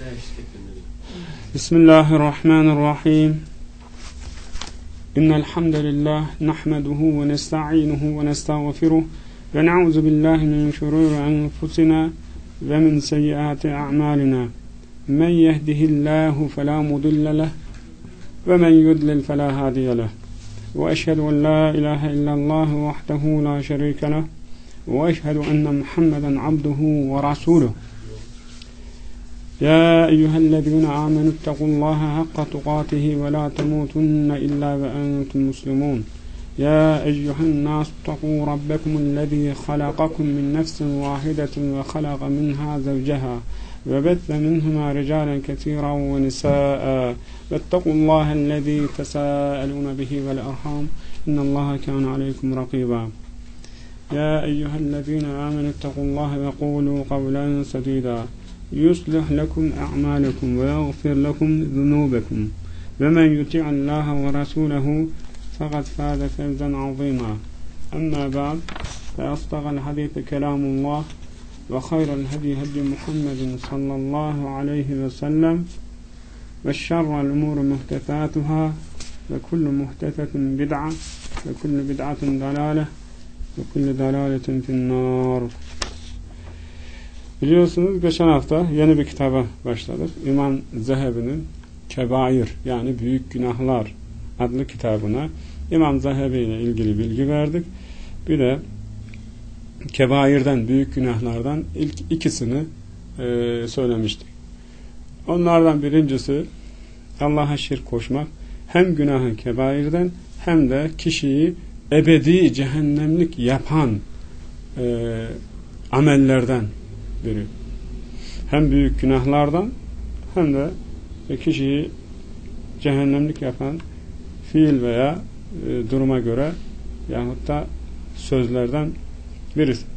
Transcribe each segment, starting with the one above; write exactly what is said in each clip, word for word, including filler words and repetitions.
Bismillahirrahmanirrahim. İnnel hamdelellahi nahmeduhu ve nestainuhu ve nestağfiruh ve na'uzu billahi min şururi enfusina ve min seyyiati a'malina. Men yehdihillahu fela mudille leh ve men yudlil fela hadiye leh. Ve eşhedü en la ilahe illallah vahdehu la şerike leh ve eşhedü enne Muhammeden abduhu ve rasuluh. يا أيها الذين آمنوا اتقوا الله حق تقاته ولا تموتن إلا وأنتم مسلمون يا أيها الناس اتقوا ربكم الذي خلقكم من نفس واحدة وخلق منها زوجها وبث منهما رجالا كثيرا ونساء واتقوا الله الذي تساءلون به والأرحام إن الله كان عليكم رقيبا يا أيها الذين آمنوا اتقوا الله وقولوا قولا سديدا يصلح لكم أعمالكم ويغفر لكم ذنوبكم ومن يطع الله ورسوله فقد فاز فوزا عظيما أما بعد فأصدق الحديث كلام الله وخير الهدي هدي محمد صلى الله عليه وسلم وشر الأمور محدثاتها وكل محدثة بدعة وكل بدعة ضلالة وكل ضلالة في النار. Biliyorsunuz geçen hafta yeni bir kitaba başladık. İmam Zehebi'nin Kebair yani Büyük Günahlar adlı kitabına İmam Zehebi ile ilgili bilgi verdik. Bir de Kebair'den, büyük günahlardan ilk ikisini e, söylemiştik. Onlardan birincisi Allah'a şirk koşmak. Hem günahı Kebair'den hem de kişiyi ebedi cehennemlik yapan e, amellerden biri. Hem büyük günahlardan hem de kişiyi cehennemlik yapan fiil veya e, duruma göre yahut da sözlerden birisi.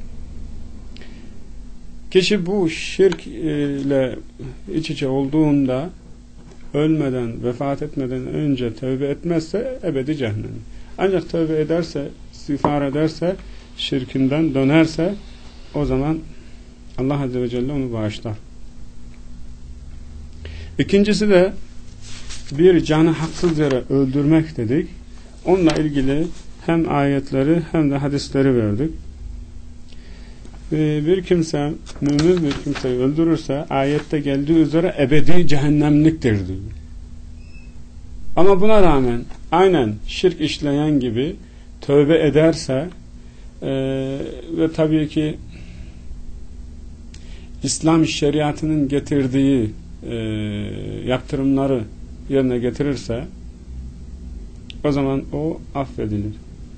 Kişi bu şirk ile iç içe olduğunda ölmeden, vefat etmeden önce tövbe etmezse ebedi cehennem. Ancak tövbe ederse, istiğfar ederse, şirkinden dönerse o zaman Allah Azze ve Celle onu bağışlar. İkincisi de bir canı haksız yere öldürmek dedik. Onunla ilgili hem ayetleri hem de hadisleri verdik. Bir kimse, mümin bir kimseyi öldürürse ayette geldiği üzere ebedi cehennemliktir diyor. Ama buna rağmen aynen şirk işleyen gibi tövbe ederse e, ve tabii ki İslam şeriatının getirdiği e, yaptırımları yerine getirirse o zaman o affedilir.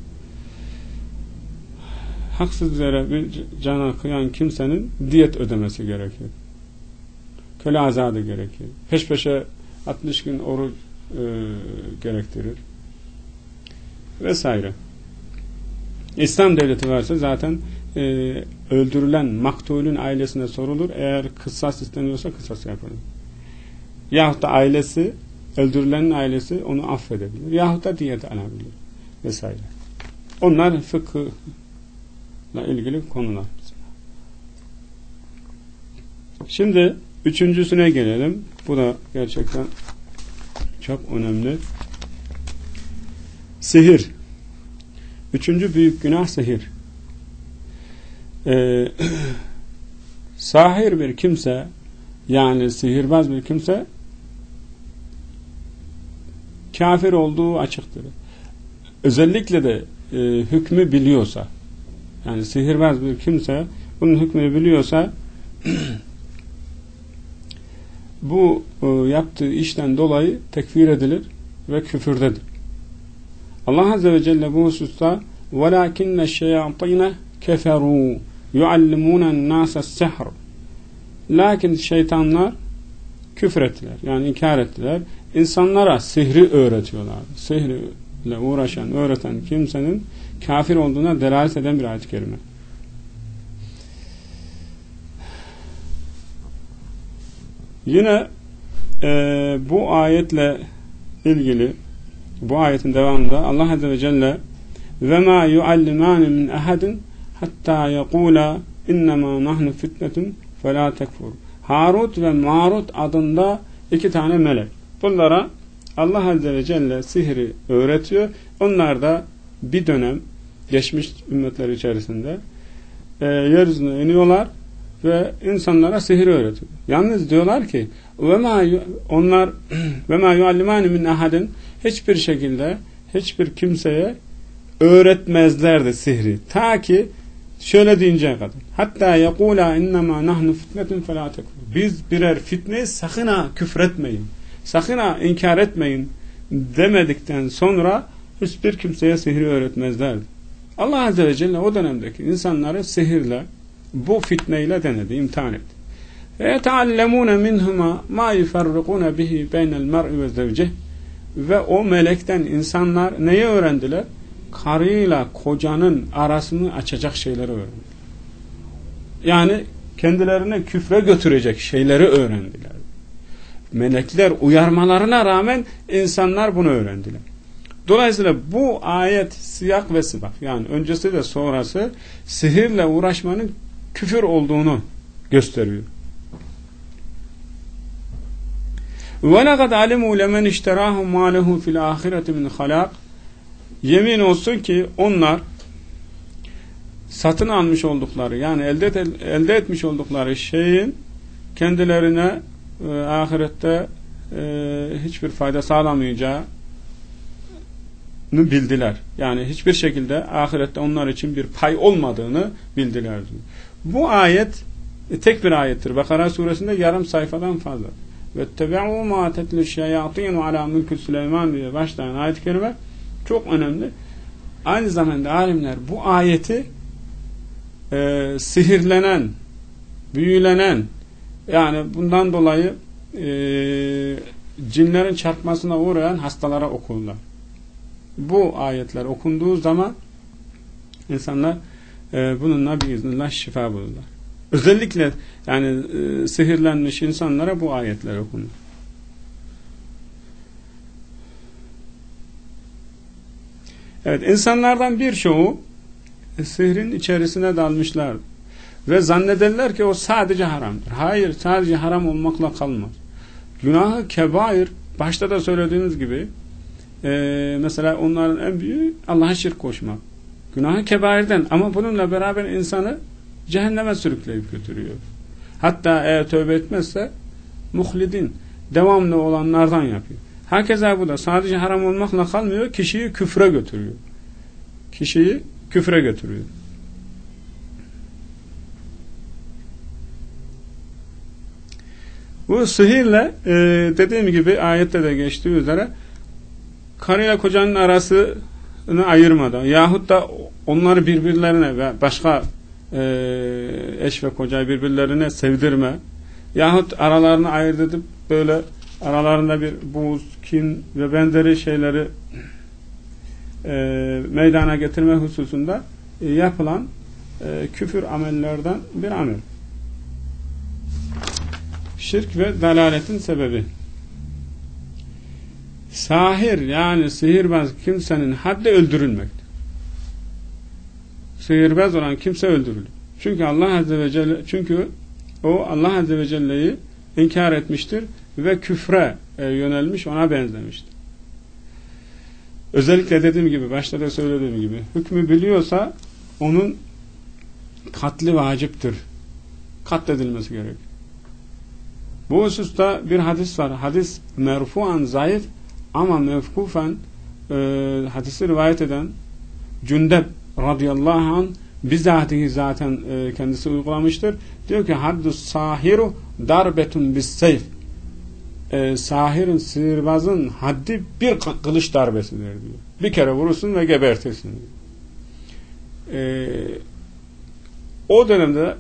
Haksız yere bir cana kıyan kimsenin diyet ödemesi gerekir. Köle azadı gerekir. Peş peşe altmış gün oruç e, gerektirir. Vesaire. İslam devleti varsa zaten e, öldürülen maktulün ailesine sorulur. Eğer kıssas isteniyorsa kıssas yapılır. Yahut da ailesi, öldürülenin ailesi onu affedebilir. Yahut da diyet alabilir. Vesaire. Onlar fıkıhla ilgili konular. Şimdi üçüncüsüne gelelim. Bu da gerçekten çok önemli. Sihir. Üçüncü büyük günah sihir. Ee, sahir bir kimse yani sihirbaz bir kimse kafir olduğu açıktır. Özellikle de e, hükmü biliyorsa yani sihirbaz bir kimse bunun hükmünü biliyorsa bu e, yaptığı işten dolayı tekfir edilir ve küfürdedir. Allah Azze ve Celle bu hususta وَلَاكِنَّ الشَّيَاطِينَ كَفَرُوا يُعَلِّمُونَ النَّاسَ السِّحْرِ. Lakin şeytanlar küfür ettiler. Yani inkar ettiler. İnsanlara sihri öğretiyorlar. Sihirle uğraşan, öğreten kimsenin kafir olduğuna delalet eden bir ayet-i kerime. Yine e, bu ayetle ilgili bu ayetin devamında Allah Azze ve Celle وَمَا يُعَلِّمَانِ مِنْ أَحَدٍ hatta yekula innema nahnu fitnetun fela tekfur. Harut ve Marut adında iki tane melek. Bunlara Allah Azze ve Celle sihri öğretiyor. Onlar da bir dönem geçmiş ümmetler içerisinde e, yeryüzüne iniyorlar ve insanlara sihir öğretiyor. Yalnız diyorlar ki ve ma onlar ve ma yuallimani min ahadin, hiçbir şekilde hiçbir kimseye öğretmezlerdi sihri. Ta ki şöyle deyinceye kadar. Hatta yekula innema nahnu fitnetun fela tekfur. Biz birer fitne, sakın ha küfretmeyin. Sakın ha inkar etmeyin demedikten sonra hiçbir kimseye sihri öğretmezlerdi. Allah Azze ve Celle o dönemdeki insanları sihirle, bu fitneyle denedi, imtihan etti. وَيَتَعَلَّمُونَ مِنْهُمَا مَا يُفَرِّقُونَ بِهِ بَيْنَ الْمَرْءِ وَزَوْجِهِ. Ve o melekten insanlar neyi öğrendiler? Karıyla kocanın arasını açacak şeyleri öğrendiler. Yani kendilerine küfre götürecek şeyleri öğrendiler. Melekler uyarmalarına rağmen insanlar bunu öğrendiler. Dolayısıyla bu ayet siyak ve sibak, yani öncesi ve sonrası sihirle uğraşmanın küfür olduğunu gösteriyor. وَلَقَدْ عَلِمُوا لَمَنْ اِشْتَرَاهُ مَا لَهُ فِي الْآخِرَةِ مِنْ خَلَاقٍ. Yemin olsun ki onlar satın almış oldukları, yani elde, et, elde etmiş oldukları şeyin kendilerine e, ahirette e, hiçbir fayda sağlamayacağını bildiler. Yani hiçbir şekilde ahirette onlar için bir pay olmadığını bildiler. Bu ayet e, tek bir ayettir. Bakara suresinde yarım sayfadan fazla. وَاتَّبَعُوا مَا تَتْلُ الشَّيَاطِينُ عَلَى مُلْكِ Süleyman diye başlayan ayet-i kerime çok önemli. Aynı zamanda alimler bu ayeti e, sihirlenen, büyülenen, yani bundan dolayı e, cinlerin çarpmasına uğrayan hastalara okurlar. Bu ayetler okunduğu zaman insanlar e, bununla biiznillah şifa bulurlar. Özellikle yani e, sihirlenmiş insanlara bu ayetler okunur. Evet, insanlardan birçoğu e, sihrin içerisine dalmışlar ve zannederler ki o sadece haramdır. Hayır, sadece haram olmakla kalmaz. Günahı kebair, başta da söylediğimiz gibi e, mesela onların en büyüğü Allah'a şirk koşmak. Günahı kebairden, ama bununla beraber insanı cehenneme sürükleyip götürüyor. Hatta eğer tövbe etmezse muhlidin, devamlı olanlardan yapıyor. Hakeza bu da sadece haram olmakla kalmıyor, kişiyi küfre götürüyor. Kişiyi küfre götürüyor. Bu sihirle e, dediğim gibi ayette de geçtiği üzere karıyla kocanın arasını ayırmadan yahut da onları birbirlerine ve başka e, eş ve kocayı birbirlerine sevdirme yahut aralarını ayırt edip böyle aralarında bir buğz, kin ve benzeri şeyleri e, meydana getirme hususunda e, yapılan e, küfür amellerden bir amel. Şirk ve dalaletin sebebi. Sahir, yani sihirbaz kimsenin haddi öldürülmektir. Sihirbaz olan kimse öldürülür. Çünkü Allah Azze ve Celle, çünkü o Allah Azze ve Celle'yi inkar etmiştir ve küfre e, yönelmiş, ona benzemiştir. Özellikle dediğim gibi, başta da söylediğim gibi, hükmü biliyorsa onun katli vaciptir. Katledilmesi gerekir. Bu hususta bir hadis var. Hadis merfuan zayıf ama mevkufen e, hadisi rivayet eden Cündeb radıyallahu anh bizatihi zaten e, kendisi uygulamıştır. Diyor ki haddus sahiru darbetun bis seyf. E, sahirin, sihirbazın haddi bir kılıç darbesidir diyor. Bir kere vurursun ve gebertirsin diyor. E, o dönemde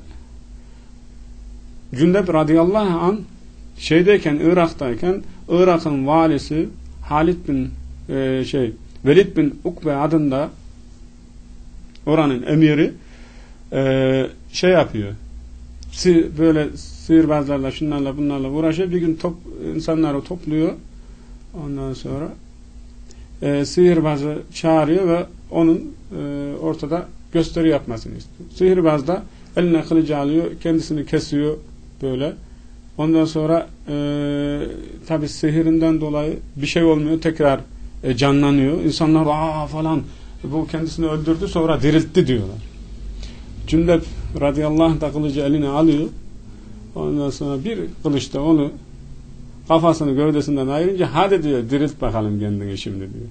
Cündeb radıyallahu anh şeydeyken, Irak'tayken Irak'ın valisi Halid bin e, şey Velid bin Ukbe adında oranın emiri e, şey yapıyor. Si, böyle sihirbazlarla, şunlarla, bunlarla uğraşıyor. Bir gün top, insanları topluyor. Ondan sonra e, sihirbazı çağırıyor ve onun e, ortada gösteri yapmasını istiyor. Sihirbaz da eline kılıcı alıyor, kendisini kesiyor böyle. Ondan sonra e, tabi sihirinden dolayı bir şey olmuyor. Tekrar e, canlanıyor. İnsanlar aa falan bu kendisini öldürdü sonra diriltti diyorlar. Cündep radıyallahu anh da kılıcı eline alıyor. Ondan sonra bir kılıçta onu kafasını gövdesinden ayırınca hadi diyor dirilt bakalım kendini şimdi diyor.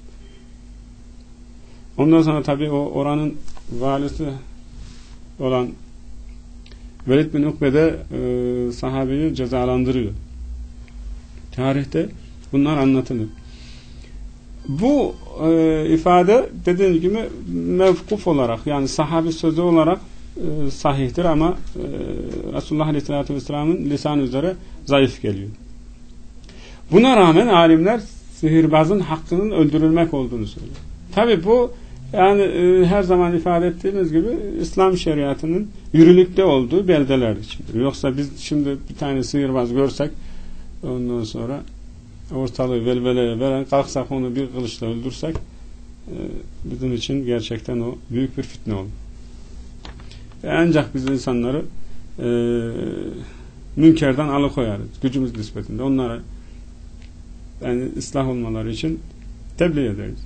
Ondan sonra tabi o oranın valisi olan Velid bin Ukbe de e, sahabeyi cezalandırıyor. Tarihte bunlar anlatılır. Bu e, ifade dediğim gibi mevkuf olarak yani sahabi sözü olarak e, sahihtir ama e, Resulullah Aleyhisselatü Vesselam'ın lisan üzere zayıf geliyor. Buna rağmen alimler sihirbazın hakkının öldürülmek olduğunu söylüyor. Tabi bu yani e, her zaman ifade ettiğimiz gibi İslam şeriatının yürürlükte olduğu beldeler içindir. Yoksa biz şimdi bir tane sihirbaz görsek ondan sonra ortalığı velveleye veren kalksak onu bir kılıçla öldürsek e, bizim için gerçekten o büyük bir fitne olur. E, ancak biz insanları e, münkerden alıkoyarız. Gücümüz nispetinde. Onlara yani ıslah olmaları için tebliğ ederiz.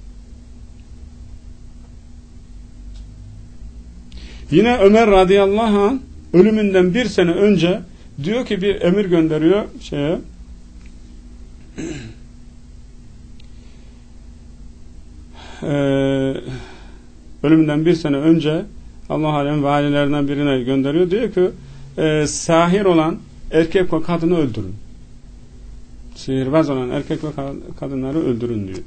Yine Ömer radıyallahu anh ölümünden bir sene önce diyor ki bir emir gönderiyor şeye Ee, ölümünden bir sene önce Allah alem valilerinden birine gönderiyor. Diyor ki e, sahir olan erkek ve kadını öldürün. Sihirbaz olan erkek ve kadınları öldürün diyor.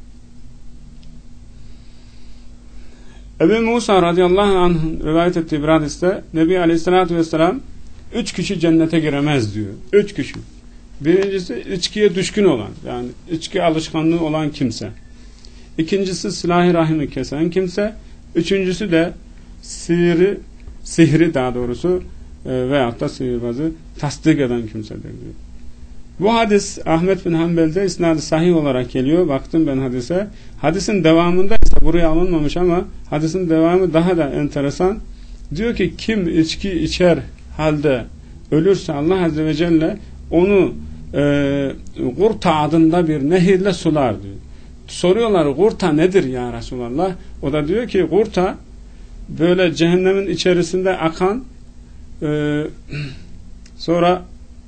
Ebu Musa radıyallahu anh'ın rivayet ettiği bir hadiste Nebi aleyhissalatü vesselam üç kişi cennete giremez diyor. Üç kişi. Birincisi içkiye düşkün olan yani içki alışkanlığı olan kimse. İkincisi silah-ı rahimi kesen kimse. Üçüncüsü de sihri, sihri daha doğrusu e, veyahut da sihirbazı tasdik eden kimsedir diyor. Bu hadis Ahmet bin Hanbel'de isnadı sahih olarak geliyor. Baktım ben hadise. Hadisin devamında ise buraya alınmamış ama hadisin devamı daha da enteresan. Diyor ki kim içki içer halde ölürse Allah Azze ve Celle onu e, Gurta adında bir nehirle sular diyor. Soruyorlar Gurta nedir ya Resulallah? O da diyor ki Gurta böyle cehennemin içerisinde akan e, sonra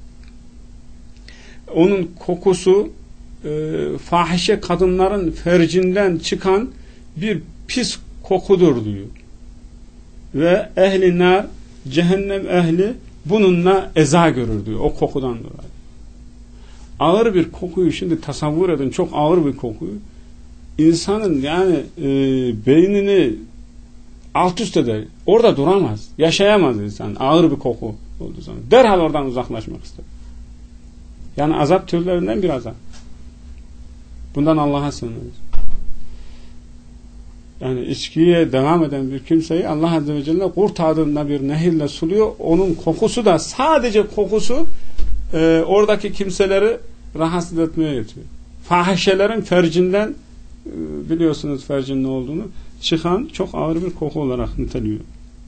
onun kokusu e, fahişe kadınların fercinden çıkan bir pis kokudur diyor. Ve ehli nar cehennem ehli bununla eza görür diyor. O kokudan dolayı. Ağır bir kokuyu şimdi tasavvur edin. Çok ağır bir kokuyu. İnsanın yani e, beynini alt üst eder. Orada duramaz. Yaşayamaz insan. Ağır bir koku olduğu zaman. Derhal oradan uzaklaşmak ister. Yani azap türlerinden bir azap. Bundan Allah'a sığınırız. Yani içkiye devam eden bir kimseyi Allah Azze ve Celle Gurt adında bir nehirle suluyor. Onun kokusu da sadece kokusu e, oradaki kimseleri rahatsız etmeye yetiyor. Fahişelerin fercinden e, biliyorsunuz fercin ne olduğunu çıkan çok ağır bir koku olarak niteliyor.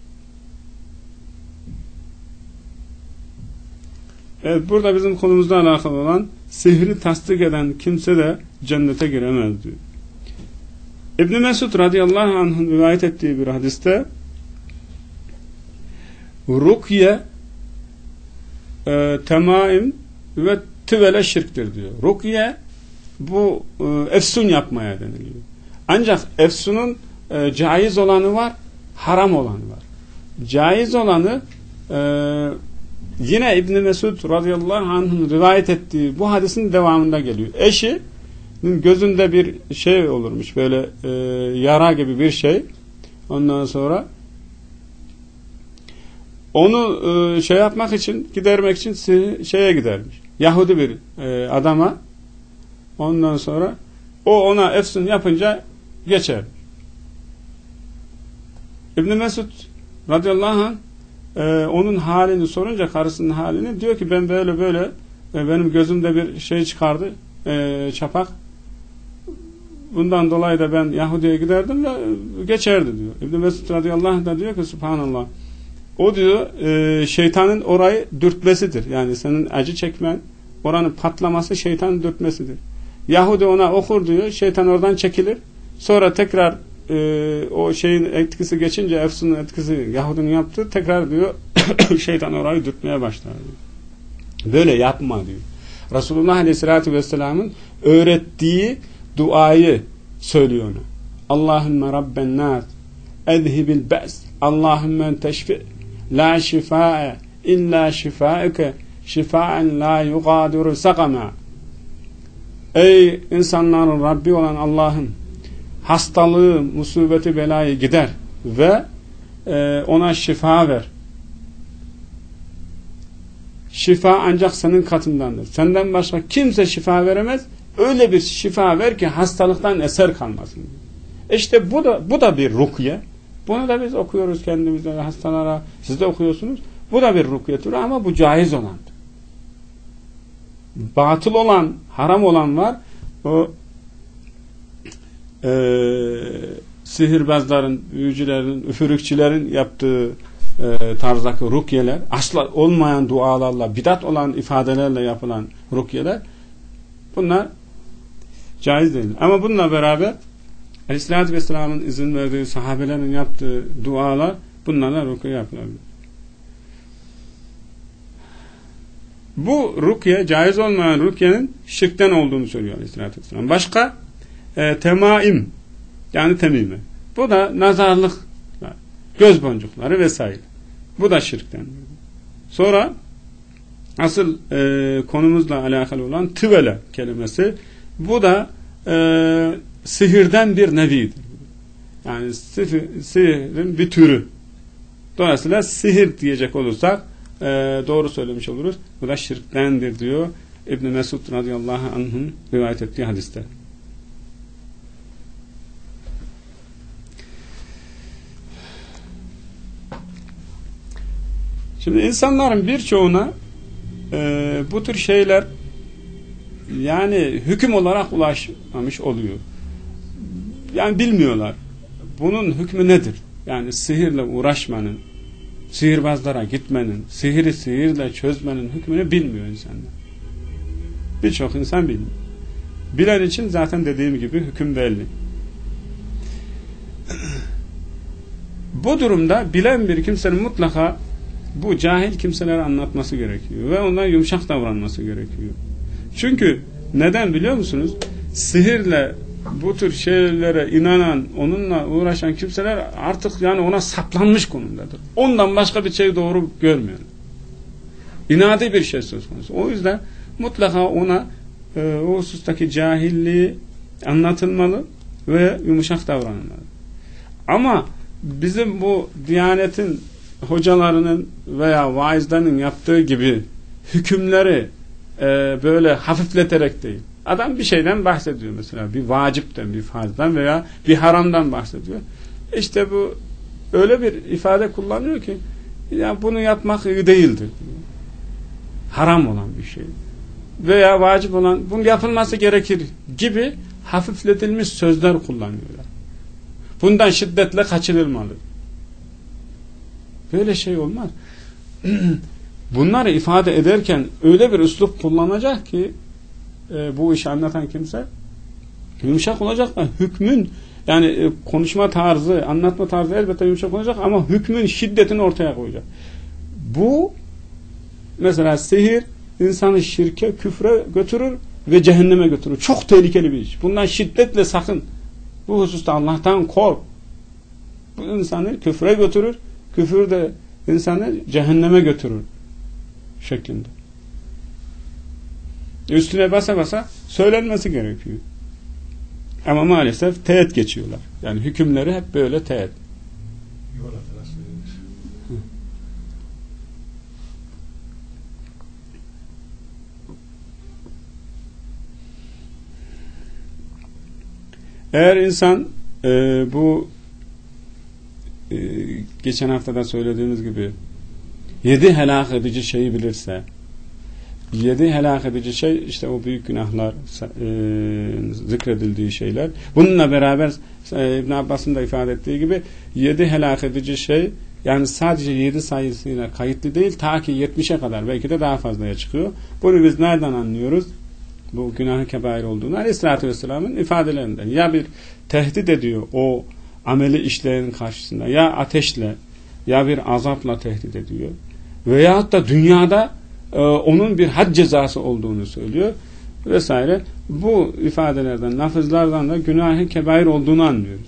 Evet, burada bizim konumuzla alakalı olan sihri tasdik eden kimse de cennete giremez diyor. İbn-i Mesud radıyallahu anh'ın rivayet ettiği bir hadiste rukye e, temaim ve tüvele şirktir diyor. Rukye bu e, efsun yapmaya deniliyor. Ancak efsunun e, caiz olanı var, haram olanı var. Caiz olanı e, yine İbn-i Mesud radıyallahu anh'ın rivayet ettiği bu hadisin devamında geliyor. Eşi gözünde bir şey olurmuş böyle e, yara gibi bir şey. Ondan sonra onu e, şey yapmak için gidermek için şeye gidermiş. Yahudi bir e, adama. Ondan sonra o ona efsun yapınca geçer. İbn Mesud radıyallahu anh e, onun halini sorunca karısının halini diyor ki ben böyle böyle e, benim gözümde bir şey çıkardı e, çapak. Bundan dolayı da ben Yahudi'ye giderdim ve geçerdi diyor. İbn Mesud radıyallahu anh da diyor ki subhanallah O diyor e, şeytanın orayı dürtmesidir. Yani senin acı çekmen, oranın patlaması şeytanın dürtmesidir. Yahudi ona okur diyor, şeytan oradan çekilir. Sonra tekrar e, o şeyin etkisi geçince, Efsun'un etkisi Yahudinin yaptığı, tekrar diyor şeytan orayı dürtmeye başlar diyor. Böyle yapma diyor. Resulullah Aleyhisselatü Vesselam'ın öğrettiği duayı söylüyor ona. Allahümme Rabben nas ezhibil be's Allahümme teşfi la şifae illa şifaeke şifaen la yugadiru sakama. Ey insanların Rabbi olan Allah'ım, hastalığı, musibeti, belayı gider ve e, ona şifa ver. Şifa ancak senin katındandır. Senden başka kimse şifa veremez. Öyle bir şifa ver ki hastalıktan eser kalmasın. İşte bu da bu da bir rukiye. Bunu da biz okuyoruz kendimize, hastalara. Siz de okuyorsunuz. Bu da bir rukiye türü ama bu caiz olandır. Batıl olan, haram olan var. O e, sihirbazların, büyücülerin, üfürükçilerin yaptığı e, tarzdaki rukiyeler, asla olmayan dualarla, bidat olan ifadelerle yapılan rukiyeler, bunlar caiz değil. Ama bununla beraber Aleyhisselatü Vesselam'ın izin verdiği, sahabelerin yaptığı dualar, bunlarla rukiye yapılabilir. Bu rukiye, caiz olmayan rukiyenin şirkten olduğunu söylüyor Aleyhisselatü Vesselam. Başka e, temaim, yani temime. Bu da nazarlık, göz boncukları vesaire. Bu da şirkten. Sonra asıl e, konumuzla alakalı olan tıvele kelimesi, bu da e, sihirden bir nevidir. Yani sihir, sihirin bir türü. Dolayısıyla sihir diyecek olursak e, doğru söylemiş oluruz. Bu da şirktendir diyor İbn Mesud radıyallahu anh'ın rivayet ettiği hadiste. Şimdi insanların birçoğuna e, bu tür şeyler yani hüküm olarak ulaşmamış oluyor. Yani bilmiyorlar. Bunun hükmü nedir? Yani sihirle uğraşmanın, sihirbazlara gitmenin, sihiri sihirle çözmenin hükmünü bilmiyor insanlar. Birçok insan bilmiyor. Bilen için zaten dediğim gibi hüküm belli. Bu durumda bilen bir kimsenin mutlaka bu cahil kimselere anlatması gerekiyor ve ondan yumuşak davranması gerekiyor. Çünkü neden biliyor musunuz? Sihirle bu tür şeylere inanan, onunla uğraşan kimseler artık yani ona saplanmış konumdadır. Ondan başka bir şey doğru görmüyor. İnadi bir şey söz konusu. O yüzden mutlaka ona e, o husustaki cahilliği anlatılmalı ve yumuşak davranılmalı. Ama bizim bu Diyanet'in hocalarının veya vaizlerin yaptığı gibi hükümleri e, böyle hafifleterek değil. Adam bir şeyden bahsediyor mesela. Bir vacipten, bir farzdan veya bir haramdan bahsediyor. İşte bu öyle bir ifade kullanıyor ki ya bunu yapmak iyi değildir diyor. Haram olan bir şey. Veya vacip olan, bunun yapılması gerekir gibi hafifletilmiş sözler kullanıyorlar. Bundan şiddetle kaçınılmalı. Böyle şey olmaz. Bunları ifade ederken öyle bir üslup kullanacak ki e, bu işi anlatan kimse yumuşak olacak da hükmün yani e, konuşma tarzı, anlatma tarzı elbette yumuşak olacak ama hükmün şiddetini ortaya koyacak. Bu mesela sihir insanı şirke, küfre götürür ve cehenneme götürür. Çok tehlikeli bir iş. Bundan şiddetle sakın. Bu hususta Allah'tan kork. Bu insanı küfre götürür. Küfür de insanı cehenneme götürür şeklinde. Üstüne basa basa söylenmesi gerekiyor. Ama maalesef teğet geçiyorlar. Yani hükümleri hep böyle teğet. Eğer insan e, bu e, geçen haftada söylediğimiz gibi yedi helak edici şeyi bilirse, yedi helak edici şey işte o büyük günahlar e, zikredildiği şeyler. Bununla beraber e, İbn Abbas'ın da ifade ettiği gibi yedi helak edici şey Yani sadece yedi sayısıyla kayıtlı değil, ta ki yetmişe kadar, belki de daha fazlaya çıkıyor. Bunu biz nereden anlıyoruz? Bu günah-ı kebair olduğunu Aleyhisselatü Vesselam'ın ifadelerinden. Ya bir tehdit ediyor o ameli işlerin karşısında, ya ateşle, ya bir azapla tehdit ediyor. Veyahut da dünyada e, onun bir had cezası olduğunu söylüyor vesaire. Bu ifadelerden, lafızlardan da günah-ı kebair olduğunu anlıyoruz.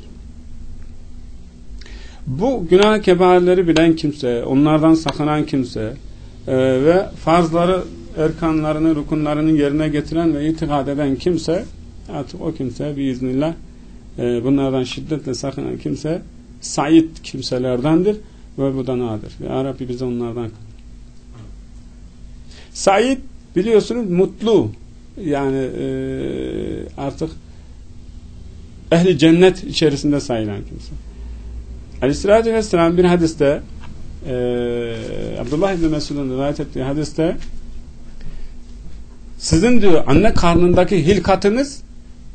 Bu günah-ı kebairleri bilen kimse, onlardan sakınan kimse e, ve farzları, erkanlarını, rukunlarını yerine getiren ve itikad eden kimse, artık o kimse biiznillah e, bunlardan şiddetle sakınan kimse said kimselerdendir ve bu da nadir. Ya Rabbi bize onlardan kıl. Said biliyorsunuz mutlu, yani e, artık ehli cennet içerisinde sayılan kimse. Aleyhisselatü Vesselam bir hadiste e, Abdullah İbni Mesud'un rivayet ettiği hadiste sizin diyor anne karnındaki hilkatınız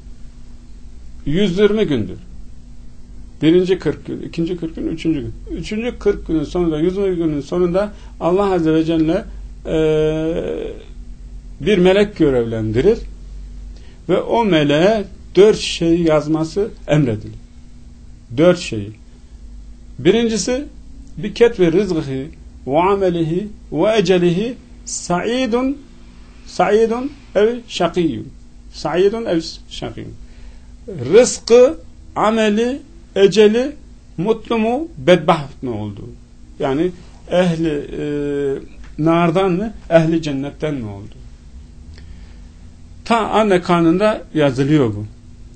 yüz yirmi gündür. Birinci kırk gün, ikinci kırk gün, üçüncü gün. Üçüncü kırk günün sonunda, yüz yirmi günün sonunda Allah Azze ve Celle e, bir melek görevlendirir ve o meleğe dört şeyi yazması emredilir. Dört şeyi. Birincisi bi ketvi rızgıhi ve amelihi ve ecelihi sa'idun sa'idun ev şakiyyun. Sa'idun ev şakiyyun. Rızkı, ameli, eceli mutlu mu, bedbaht mı olduğu. Yani ehli e, nardan mı, ehli cennetten mi oldu? Ta anne karnında yazılıyor bu.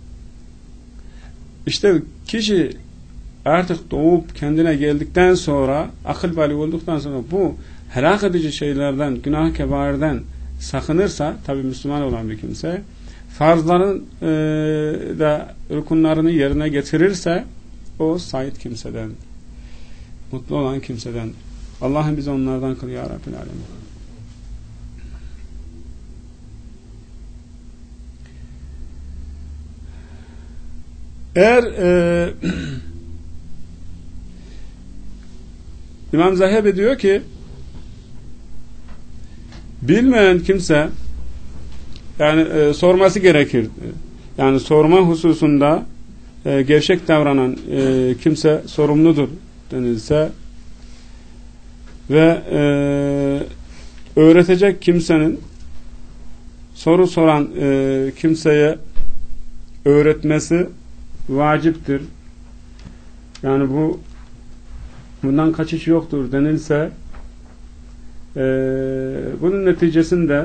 İşte kişi artık doğup kendine geldikten sonra, akıl bali olduktan sonra bu helak edici şeylerden, günah kebairden sakınırsa, tabi Müslüman olan bir kimse, farzların e, da rukunlarını yerine getirirse, o said kimseden, mutlu olan kimseden. Allah'ım bizi onlardan kıl ya Rabbil Alemin. Eğer e, İmam Zehebi diyor ki bilmeyen kimse yani e, sorması gerekir. Yani sorma hususunda e, gevşek davranan e, kimse sorumludur denilse ve e, öğretecek kimsenin soru soran e, kimseye öğretmesi vaciptir. Yani bu bundan kaçış yoktur denilse e, bunun neticesinde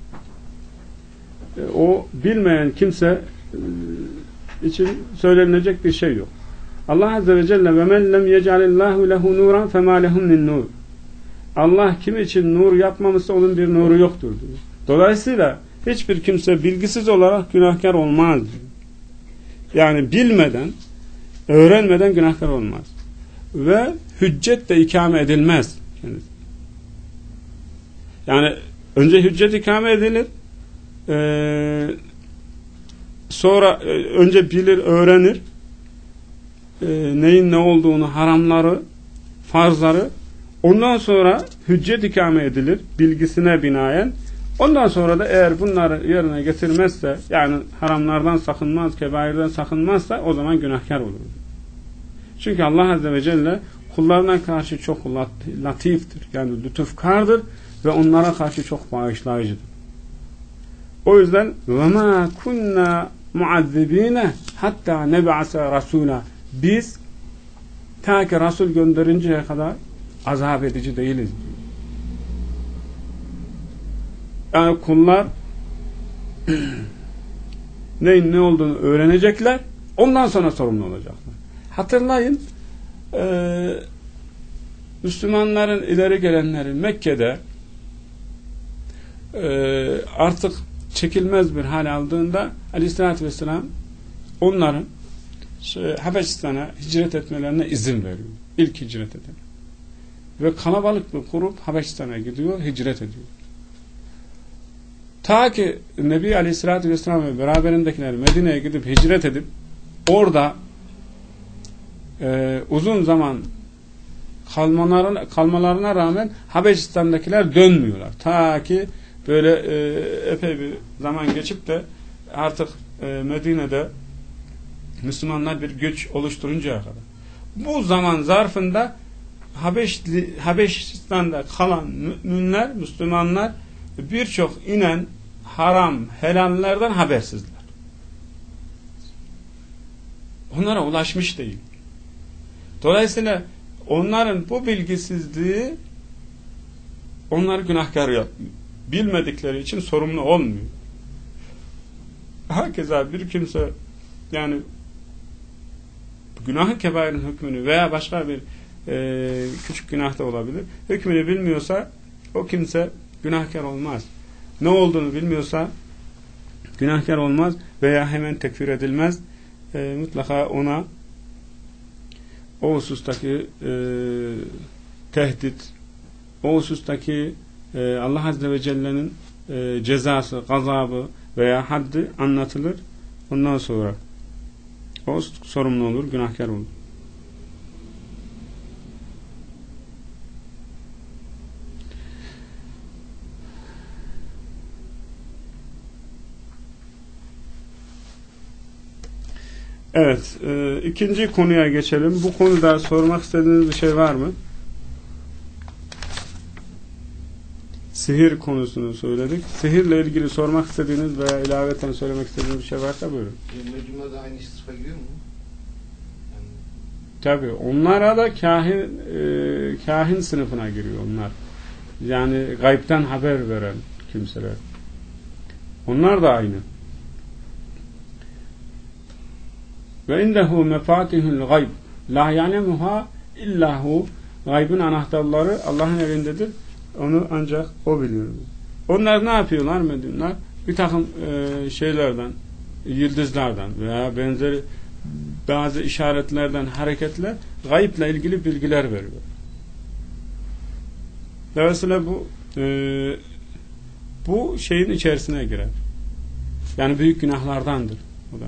e, o bilmeyen kimse e, için söylenecek bir şey yok. Allah Azze ve Celle ve men lem yec'alillahu lehu nuran fema lehum min nur. Allah kim için nur yapmamışsa onun bir nuru yoktur diyor. Dolayısıyla hiçbir kimse bilgisiz olarak günahkar olmaz diyor. Yani bilmeden, öğrenmeden günahkar olmaz. Ve hüccet de ikame edilmez. Yani önce hüccet ikame edilir, ee, sonra e, önce bilir, öğrenir, e, neyin ne olduğunu, haramları, farzları, ondan sonra hüccet ikame edilir, bilgisine binaen. Ondan sonra da eğer bunları yerine getirmezse, yani haramlardan sakınmaz, kebairden sakınmazsa o zaman günahkar olur. Çünkü Allah Azze ve Celle kullarına karşı çok latiftir. Yani lütufkardır ve onlara karşı çok bağışlayıcıdır. O yüzden وَمَا كُنَّا مُعَذِّب۪ينَ hatta neb'ase rasûlâ. Biz ta ki Resul gönderinceye kadar azap edici değiliz. Yani kullar neyin ne olduğunu öğrenecekler, ondan sonra sorumlu olacaklar. Hatırlayın, e, Müslümanların ileri gelenleri Mekke'de e, artık çekilmez bir hal aldığında Aleyhisselatü Vesselam onların şey, Habeşistan'a hicret etmelerine izin veriyor. İlk hicret eden. Ve kalabalık bir grup Habeşistan'a gidiyor, hicret ediyor. Ta ki Nebi Aleyhisselatü Vesselam ve beraberindekiler Medine'ye gidip hicret edip orada e, uzun zaman kalmalarına, kalmalarına rağmen Habeşistan'dakiler dönmüyorlar. Ta ki böyle e, epey bir zaman geçip de artık e, Medine'de Müslümanlar bir göç oluşturuncaya kadar. Bu zaman zarfında Habeşli, Habeşistan'da kalan müminler, Müslümanlar birçok inen haram, helallerden habersizler. Onlara ulaşmış değil. Dolayısıyla onların bu bilgisizliği onları günahkar yapmıyor. Bilmedikleri için sorumlu olmuyor. Hakeza bir kimse yani günah-ı kebair'in hükmünü veya başka bir e, küçük günah da olabilir. Hükmünü bilmiyorsa o kimse günahkar olmaz. Ne olduğunu bilmiyorsa günahkar olmaz veya hemen tekfir edilmez. E, mutlaka ona o husustaki e, tehdit, o husustaki e, Allah Azze ve Celle'nin e, cezası, gazabı veya haddi anlatılır. Ondan sonra o sorumlu olur, günahkar olur. Evet, e, ikinci konuya geçelim. Bu konuda sormak istediğiniz bir şey var mı? Sihir konusunu söyledik. Sihirle ilgili sormak istediğiniz veya ilaveten söylemek istediğiniz bir şey varsa buyurun. Mecnunlar da aynı sınıfa giriyor mu? Yani... Tabii. Onlara da kahin e, kahin sınıfına giriyor onlar. Yani gaybden haber veren kimseler. Onlar da aynı. Ve indehu mefatihul gayb la ya'lemuha illa hu. Gaybın anahtarları Allah'ın elindedir. Onu ancak o biliyor. Onlar ne yapıyorlar Medinler? Bir takım e, şeylerden, yıldızlardan veya benzeri bazı işaretlerden hareketler gayble ilgili bilgiler veriyor. Dolayısıyla bu e, bu şeyin içerisine girer. Yani büyük günahlardandır o da.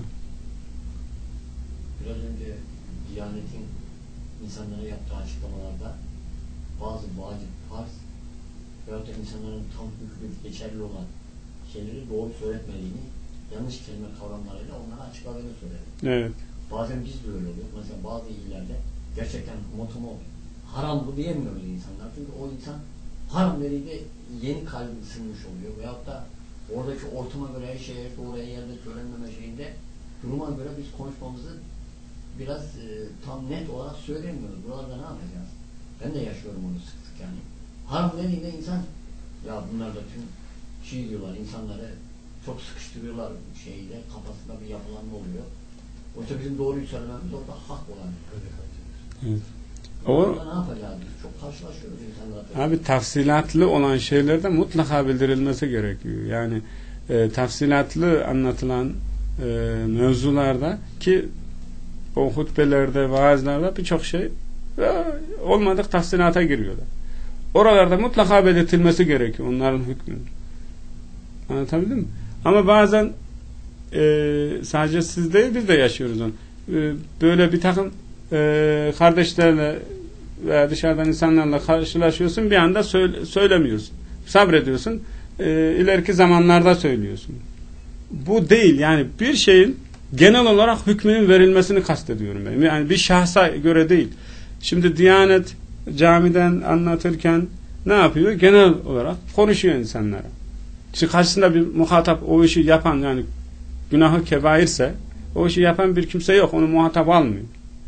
Biraz önce Diyanet'in insanlara yaptığı açıklamalarda bazı vacip, farz veyahut da insanların tam hükmü geçerli olan şeyleri doğru söyletmediğini, yanlış kelime kavramlarıyla onlara açıkladığını söyledi. Evet. Bazen biz de öyle oluyor. Mesela bazı illerde gerçekten motomo haram bu diyemiyoruz insanlar. Çünkü o insan haram dediğinde yeni kalbi ısınmış oluyor. Veyahut da oradaki ortama göre her şeye oraya yerde söylenmeme şeyinde duruma göre biz konuşmamızı biraz e, tam net olarak söylemiyoruz. Buralarda ne yapacağız? Ben de yaşıyorum onu sık sık yani. Haram dediğinde insan ya bunlar da tüm şey diyorlar, insanları çok sıkıştırıyorlar şeyde, kafasında bir yapılanma oluyor. Oysa bizim doğruyu söylememiz orada hak olan. Evet. Orada ne yapacağız biz? Çok karşılaşıyoruz insanlarla. Abi tafsilatlı olan şeylerde mutlaka bildirilmesi gerekiyor. Yani e, tafsilatlı anlatılan e, mevzularda ki o hutbelerde, vaazlarda birçok şey e, olmadık tafsilata giriyorlar. Oralarda mutlaka belirtilmesi gerekiyor onların hükmünün. Anlatabildim mi? Ama bazen e, sadece siz değil biz de yaşıyoruz onu. E, böyle bir takım e, kardeşlerle veya dışarıdan insanlarla karşılaşıyorsun bir anda söyle, söylemiyorsun. Sabrediyorsun. E, ileriki zamanlarda söylüyorsun. Bu değil. Yani bir şeyin genel olarak hükmünün verilmesini kastediyorum ben. Yani bir şahsa göre değil. Şimdi Diyanet camiden anlatırken ne yapıyor? Genel olarak konuşuyor insanlara. Şimdi karşısında bir muhatap o işi yapan yani günahı kebairse o işi yapan bir kimse yok. Onu muhatap almıyor.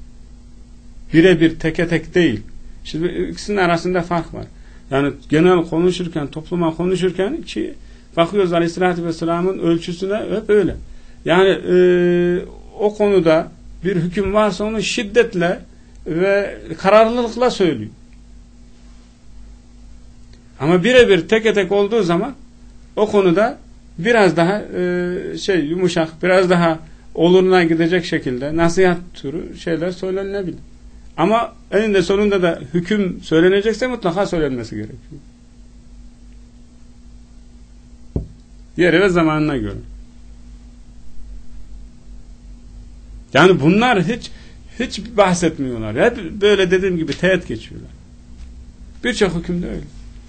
Birebir teke tek değil. Şimdi ikisinin arasında fark var. Yani genel konuşurken, topluma konuşurken ki bakıyoruz Aleyhisselatü Vesselam'ın ölçüsüne hep öyle. Yani e, o konuda bir hüküm varsa onu şiddetle ve kararlılıkla söylüyor. Ama birebir teke tek olduğu zaman o konuda biraz daha e, şey yumuşak, biraz daha oluruna gidecek şekilde nasihat türü şeyler söylenilebilir. Ama eninde sonunda da hüküm söylenecekse mutlaka söylenmesi gerekiyor. Yeri ve zamanına göre. Yani bunlar hiç hiç bahsetmiyorlar. Hep böyle dediğim gibi teğet geçiyorlar. Birçok hükümde öyle.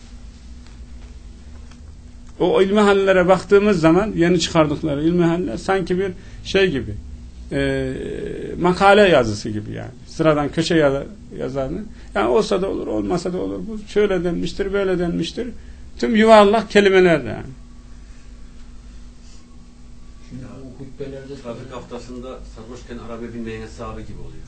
O ilmihallere baktığımız zaman yeni çıkardıkları ilmihaller sanki bir şey gibi e, makale yazısı gibi yani. Sıradan köşe yazı, yazarını. Yani olsa da olur, olmasa da olur. Bu şöyle denmiştir, böyle denmiştir. Tüm yuvarlak kelimeler yani. Şimdi bu hutbelerde trafik haftasında sarhoşken arabaya binmeyin hesabı gibi oluyor.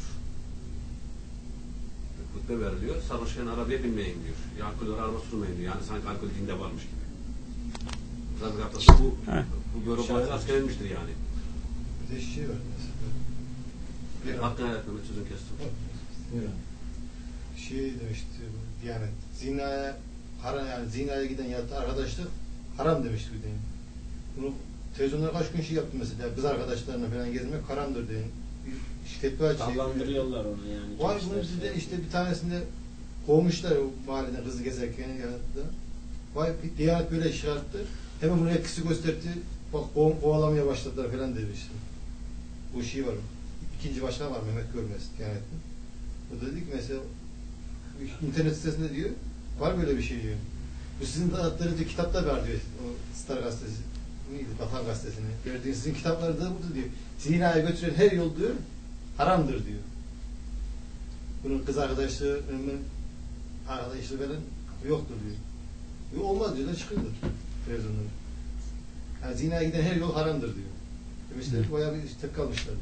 Hutbe veriliyor, sarhoşken arabaya binmeyin diyor. Ya alkol araba sürmeyin diyor. Yani sanki alkol dinde varmış gibi. Trafik haftası bu, bu yorumlara rast gelinmiştir yani. Bir de şey var mesela. Bir hakkını hayat Mehmet sözünü kestim. buyurun. Şey demişti yani zinaya haram yani zinaya giden yattı arkadaşlık haram demişti bir deyin. Bunu televizyonda kaç gün şey yaptım mesela kız arkadaşlarına falan gezmek haramdır deyin. Bir fetva şey. Sallandırıyorlar onu yani. Var bunu size işte bir tanesinde kovmuşlar o mahallede kızı gezerken yattı. Vay Diyanet böyle işaretti. Hemen bunu etkisi gösterdi. Bak ko kovalamaya başladılar falan demişti. Bu şey var. İkinci başkan var Mehmet Görmez Diyanet'in. O da dedi ki mesela internet sitesinde diyor var böyle bir şey diyor. Bu sizin dağıttığınız kitaplar var diyor. O Star gazetesi. Neydi? Vatan gazetesini. Gördüğünüz sizin kitapları da burada diyor. Zinaya götüren her yol diyor haramdır diyor. Bunun kız arkadaşlığı hemen arkadaşlığı falan yoktur diyor. Yok olmaz diyor da çıkıyordur. Televizyonları. Yani zinaya giden her yol haramdır diyor. Demişler bayağı bir tepki almışlar.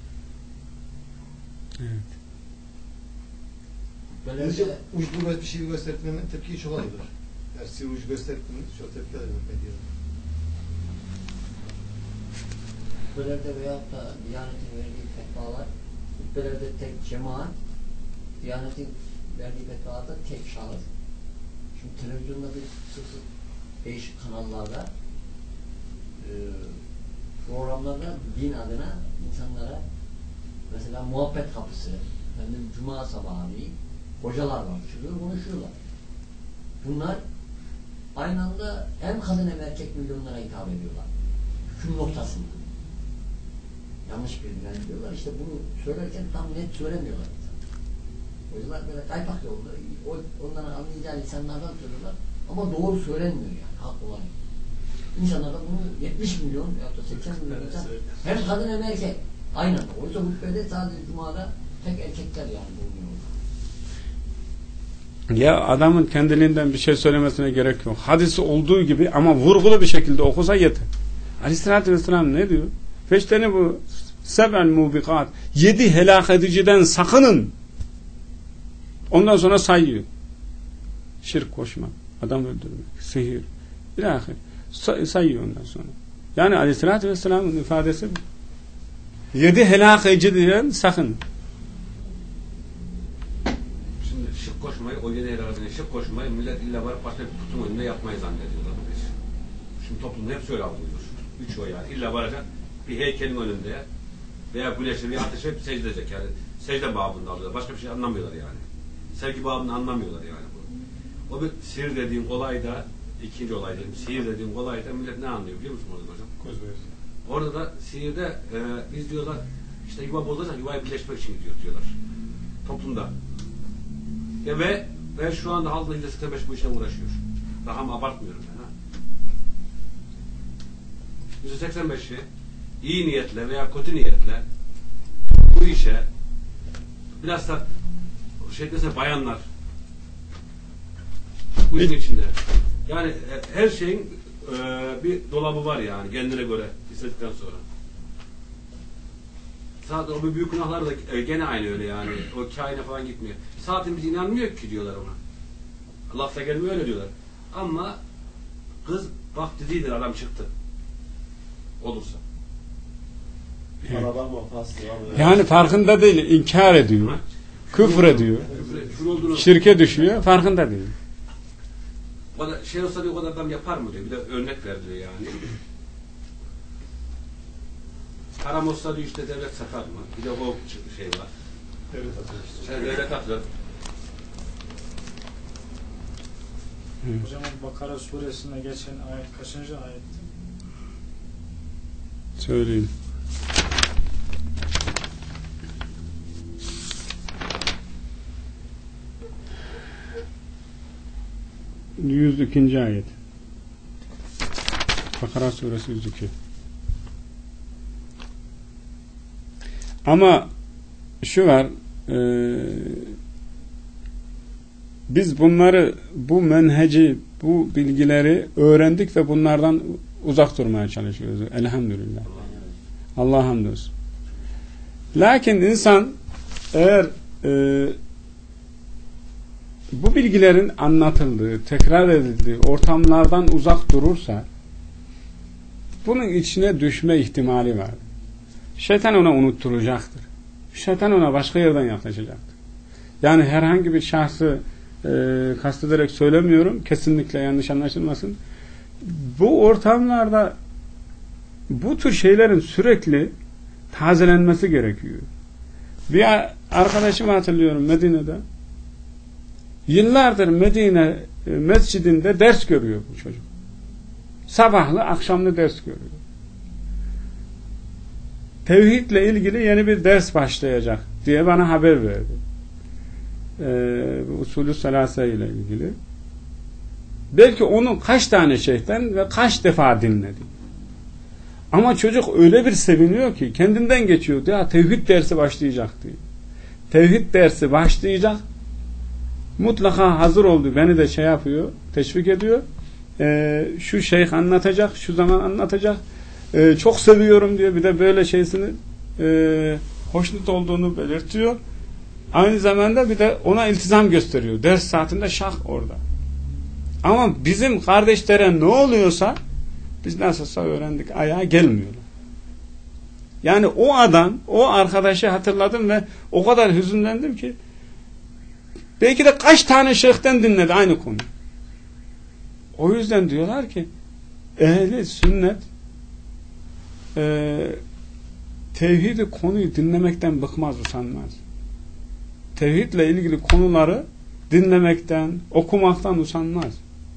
Evet. Böylece uçlu bir şey gösterdiğinde tepkiyi çok alırlar. Yani sivri uç gösterdiğinde çok tepki alırlar medyada. Hutbelerde veyahut da Diyanet'in verdiği fetvalar, hutbelerde tek cemaat, Diyanet'in verdiği fetvalarda tek şahıs. Şimdi televizyonda bir sık sık değişik kanallarda e, programlarda din adına insanlara mesela muhabbet kapısı, efendim cuma sabahı hocalar var, çıkıyor konuşuyorlar. Bunlar aynı anda hem kadın hem erkek milyonlara hitap ediyorlar. Hüküm noktasında. Yanlış bilgiler diyorlar. İşte bunu söylerken tam net söylemiyorlar. Hocalar böyle kaypak yolda, onların anlayacağı insanlardan söylüyorlar. Ama doğru söylenmiyor yani, hak olan. İnsanlar da bunu yetmiş milyon ya da seksen milyon insan hem kadın hem erkek aynı anda. Oysa hutbede sadece cumada tek erkekler yani bulunuyor. Ya adamın kendiliğinden bir şey söylemesine gerek yok. Hadisi olduğu gibi ama vurgulu bir şekilde okusa yeter. Aleyhisselatü Vesselam ne diyor? Feşteni bu seb'el mubikat. Yedi helak ediciden sakının. Ondan sonra sayıyor. Şirk koşmak, adam öldürmek, sihir, bilahir. Say sayıyor ondan sonra. Yani Aleyhisselatü Vesselam'ın ifadesi bu. Yedi helak ediciden sakın. Şimdi şirk koşmayı, o yedi helakine şirk koşmayı millet illa varıp başka bir putun önünde yapmayı zannediyorlar. Şimdi toplumda hep şöyle algılıyor. Üç o yani. İlla varacak bir heykelin önünde veya güneşe veya ateşe hep secde edecek yani. Secde babında alıyorlar. Başka bir şey anlamıyorlar yani. Sevgi babını anlamıyorlar yani bu. O bir sihir dediğin olayda, ikinci olay dedim, sihir dediğin olayda millet ne anlıyor biliyor musun orada hocam? Gözbeyaz. Orada da sihirde e, biz diyorlar işte yuva bozulacak, yuvayı birleşmek için gidiyor diyorlar. Toplumda. Ya ve ve şu anda halkla yüzde seksen beş bu işle uğraşıyor. Daha abartmıyorum ben ha. yüzde seksen beşi iyi niyetle veya kötü niyetle bu işe biraz da şey dese bayanlar bu işin içinde. Yani e, her şeyin e, bir dolabı var yani kendine göre istedikten sonra. Zaten o büyük günahlar da e, gene aynı öyle yani. O kaine falan gitmiyor. Zaten biz inanmıyor ki diyorlar ona. Lafta gelmiyor öyle diyorlar. Ama kız bak dediydir adam çıktı. Olursa. Araba mı pastı Yani farkında değil, inkar ediyor. Küfür ediyor. Şirke düşüyor, farkında değil. O da şey olsa diyor, o da adam yapar mı diyor. Bir de örnek ver diyor yani. Haram olsa diyor işte devlet satar mı? Bir de o şey var. Devlet atıyor işte. Şey, devlet atıyor. Hocam Bakara suresinde geçen ayet kaçıncı ayetti? Söyleyeyim. yüz ikinci ayet. Bakara suresi yüz iki. Ama şu var, e, biz bunları, bu menheci, bu bilgileri öğrendik ve bunlardan uzak durmaya çalışıyoruz. Elhamdülillah. Allah'a hamdolsun. Lakin insan eğer e, bu bilgilerin anlatıldığı, tekrar edildiği ortamlardan uzak durursa bunun içine düşme ihtimali var. Şeytan ona unutturacaktır. Şeytan ona başka yerden yaklaşacaktır. Yani herhangi bir şahsı e, kastederek söylemiyorum. Kesinlikle yanlış anlaşılmasın. Bu ortamlarda bu tür şeylerin sürekli tazelenmesi gerekiyor. Bir arkadaşımı hatırlıyorum Medine'de. Yıllardır Medine e, mescidinde ders görüyor bu çocuk. Sabahlı akşamlı ders görüyor. Tevhidle ilgili yeni bir ders başlayacak diye bana haber verdi. Ee, usulü selase ile ilgili. Belki onu kaç tane şeyhten ve kaç defa dinledi. Ama çocuk öyle bir seviniyor ki kendinden geçiyor. Ya tevhid dersi başlayacak diye. Tevhid dersi başlayacak. Mutlaka hazır oldu. Beni de şey yapıyor, teşvik ediyor. Ee, şu şeyh anlatacak, şu zaman anlatacak. Ee, çok seviyorum diyor. Bir de böyle şeysini e, hoşnut olduğunu belirtiyor. Aynı zamanda bir de ona iltizam gösteriyor. Ders saatinde şah orada. Ama bizim kardeşlere ne oluyorsa biz nasılsa öğrendik. Ayağa gelmiyorlar. Yani o adam, o arkadaşı hatırladım ve o kadar hüzünlendim ki belki de kaç tane şeyhten dinledi aynı konu. O yüzden diyorlar ki ehli sünnet e, tevhid-i konuyu dinlemekten bıkmaz, usanmaz. Tevhidle ilgili konuları dinlemekten, okumaktan usanmaz.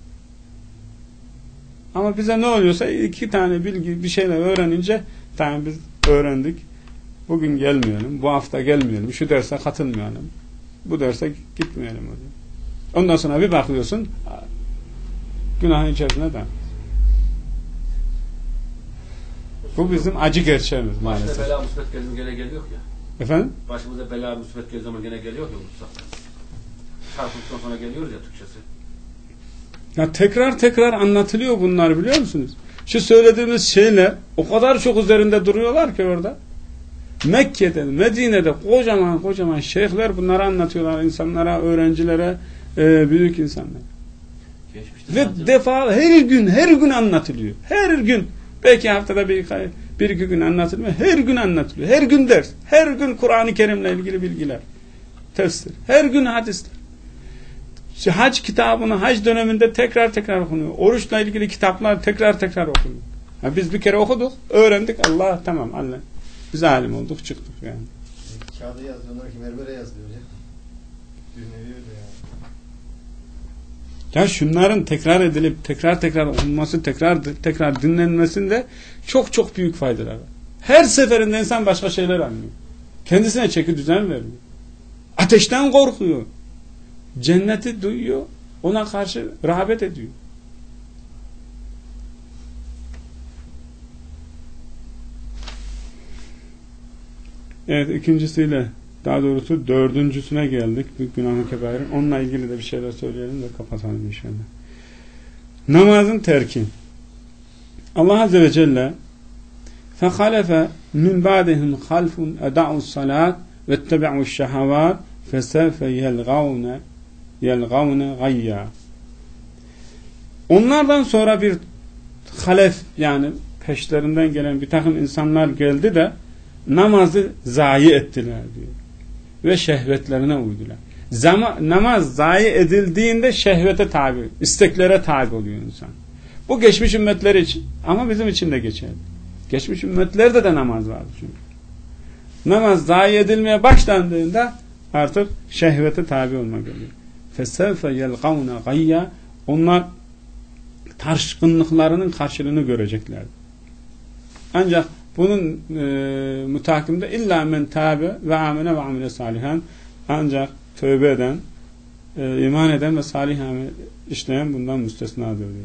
Ama bize ne oluyorsa iki tane bilgi, bir şeyler öğrenince tamam biz öğrendik. Bugün gelmeyelim, bu hafta gelmeyelim, şu derse katılmayalım, bu derse gitmeyelim. Ondan sonra bir bakıyorsun günahın içerisine de. Bu bizim acı gerçeğimiz maalesef. Başımıza bela musibet geldiğinde gene geliyor ya. Efendim? Başımıza bela musibet geldiği zaman gene geliyor ya Mustafa. Çarpıktan sonra geliyoruz ya Türkçesi. Ya tekrar tekrar anlatılıyor bunlar, biliyor musunuz? Şu söylediğimiz şeyler o kadar çok üzerinde duruyorlar ki orada. Mekke'de, Medine'de kocaman kocaman şeyhler bunları anlatıyorlar insanlara, öğrencilere, e, büyük insanlara. Geçmişte ve zaten defa her gün her gün anlatılıyor. Her gün. Belki haftada bir, bir iki gün anlatılmıyor. Her gün anlatılıyor. Her gün ders. Her gün Kur'an-ı Kerim'le ilgili bilgiler. Tefsir. Her gün hadisler. İşte hac kitabını hac döneminde tekrar tekrar okunuyor. Oruçla ilgili kitaplar tekrar tekrar okunuyor. Yani biz bir kere okuduk, öğrendik. Allah tamam Allah. Biz alim olduk, çıktık yani. Kağıda yazıyorlar ki berbere yazılıyor hocam. Dinleniyor da yani. Ya şunların tekrar edilip tekrar tekrar okunması, tekrar tekrar dinlenmesinde çok çok büyük faydalar var. Her seferinde insan başka şeyler anlıyor. Kendisine çeki düzen veriyor. Ateşten korkuyor. Cenneti duyuyor. Ona karşı rağbet ediyor. Evet, ikincisiyle, daha doğrusu dördüncüsüne geldik. Büyük günah-ı kebair. Onunla ilgili de bir şeyler söyleyelim de kapatalım inşallah. Namazın terki. Allah Azze ve Celle فَخَلَفَ مِنْ بَعْدِهِمْ خَلْفٌ اَدَعُوا الصَّلَاةِ وَاتَّبَعُوا الشَّهَوَاتِ فَسَوْفَ يَلْغَوْنَ يَلْغَوْنَ غَيَّا. Onlardan sonra bir halef, yani peşlerinden gelen bir takım insanlar geldi de namazı zayi ettiler diyor. Ve şehvetlerine uydular. Zama, namaz zayi edildiğinde şehvete tabi, isteklere tabi oluyor insan. Bu geçmiş ümmetler için, ama bizim için de geçerli. Geçmiş ümmetlerde de namaz vardı çünkü. Namaz zayi edilmeye başlandığında artık şehvete tabi olma geliyor. فَسَوْفَ يَلْغَوْنَ غَيَّا. Onlar taşkınlıklarının karşılığını görecekler. Ancak bunun e, mütakimde illa men tabe ve amene ve amile salihan, ancak tövbe eden e, iman eden ve salih amel işleyen bundan müstesnadır diyor.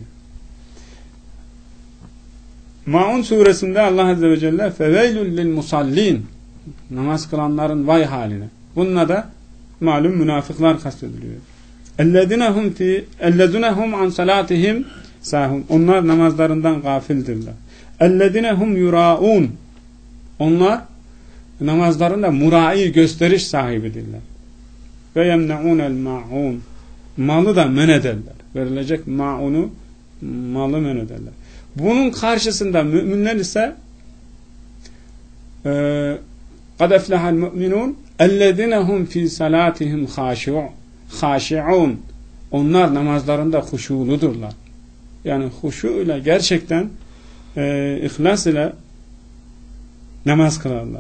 Maun suresinde Allah Azze ve Celle feveylül lil musallin, namaz kılanların vay haline. Bununla da malum münafıklar kastediliyor. Ellezînehum fi ellezînehum an salatihim sahun. Onlar namazlarından gafildirler. Ellezînehum yuraun. Onlar namazlarında murai, gösteriş sahibidirler. Ve yemne'ûnel ma'un. Malı da men ederler. Verilecek ma'unu, malı men ederler. Bunun karşısında müminler ise قَدْ اَفْلَحَ الْمُؤْمِنُونَ اَلَّذِينَ هُمْ فِي صَلَاتِهِمْ خَاشِعُونَ. Onlar namazlarında huşuludurlar. Yani huşu ile gerçekten e, ihlas ile namaz kılarlar.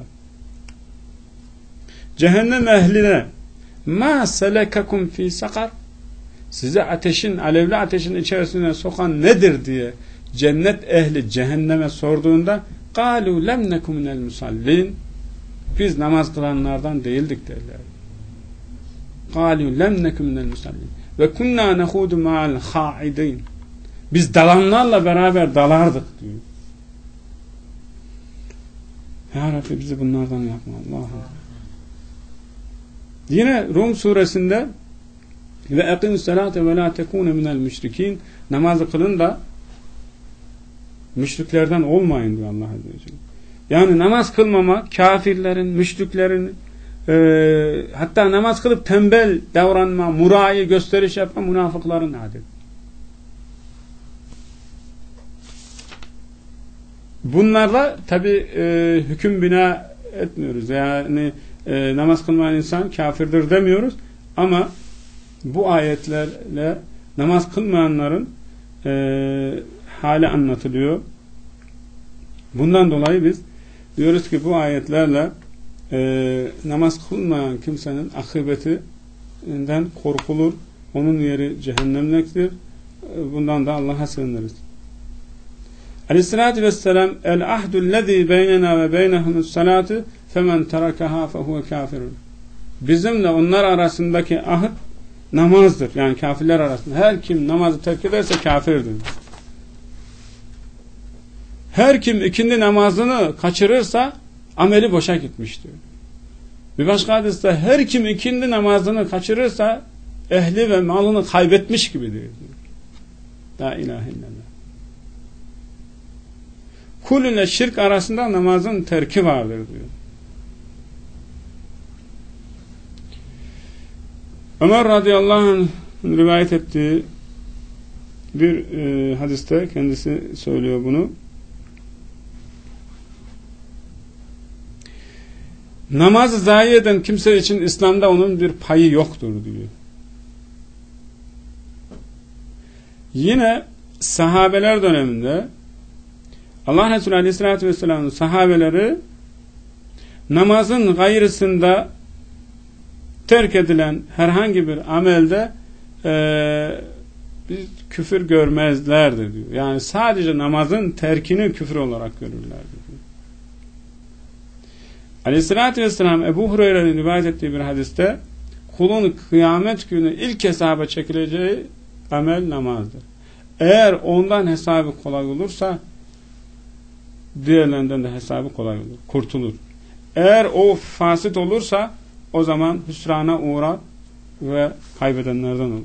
Cehennem ehline ma selekakum fi sakar, size ateşin, alevli ateşin içerisine sokan nedir diye cennet ehli cehenneme sorduğunda قَالُوا لَمْ نَكُ مِنَ الْمُسَلِّينَ, biz namaz kılanlardan değildik derler. قَالُوا لَمْ نَكُ مِنَ الْمُسَلِّينَ وَكُنَّا نَخُودُ مَعَ الْخَائِدِينَ, biz dalanlarla beraber dalardık diyor. Ya Rabbi bizi bunlardan yapma Allah'ım. Yine Rum suresinde ve eqimus salate ve la tekunu minel müşrikin, namazı kılın da müşriklerden olmayın diyor Allah Azze ve Celle. Yani namaz kılmama kafirlerin, müşriklerin, e, hatta namaz kılıp tembel davranma, murayı gösteriş yapma münafıkların adeti. Bunlarla tabi e, hüküm bina etmiyoruz. Yani e, namaz kılmayan insan kafirdir demiyoruz. Ama bu ayetlerle namaz kılmayanların e, hali anlatılıyor. Bundan dolayı biz diyoruz ki bu ayetlerle e, namaz kılmayan kimsenin akıbetinden korkulur. Onun yeri cehennemliktir. Bundan da Allah'a sığınırız. Aleyhissalatü vesselam el ahdullezî beynena ve beynehumus salatu femen terakaha fehuve kafirun. Bizimle onlar arasındaki ahit namazdır. Yani kafirler arasında. Her kim namazı terk ederse kafirdir. Her kim ikindi namazını kaçırırsa ameli boşa gitmiştir. Bir başka hadiste her kim ikindi namazını kaçırırsa ehli ve malını kaybetmiş gibidir. La ilahe illallah. Kul ile şirk arasında namazın terki vardır diyor. Ömer radıyallahu anh rivayet ettiği bir e, hadiste kendisi söylüyor bunu. Namazı zayi eden kimse için İslam'da onun bir payı yoktur diyor. Yine sahabeler döneminde Allah Resulü Aleyhisselatü Vesselam'ın sahabeleri namazın gayrısında terk edilen herhangi bir amelde e, biz küfür görmezlerdi diyor. Yani sadece namazın terkini küfür olarak görürlerdi diyor. Aleyhisselatü Vesselam Ebu Hureyre'nin rivayet ettiği bir hadiste kulun kıyamet günü ilk hesaba çekileceği amel namazdır. Eğer ondan hesabı kolay olursa diğerlerinden de hesabı kolay olur. Kurtulur. Eğer o fasit olursa o zaman hüsrana uğrar ve kaybedenlerden olur.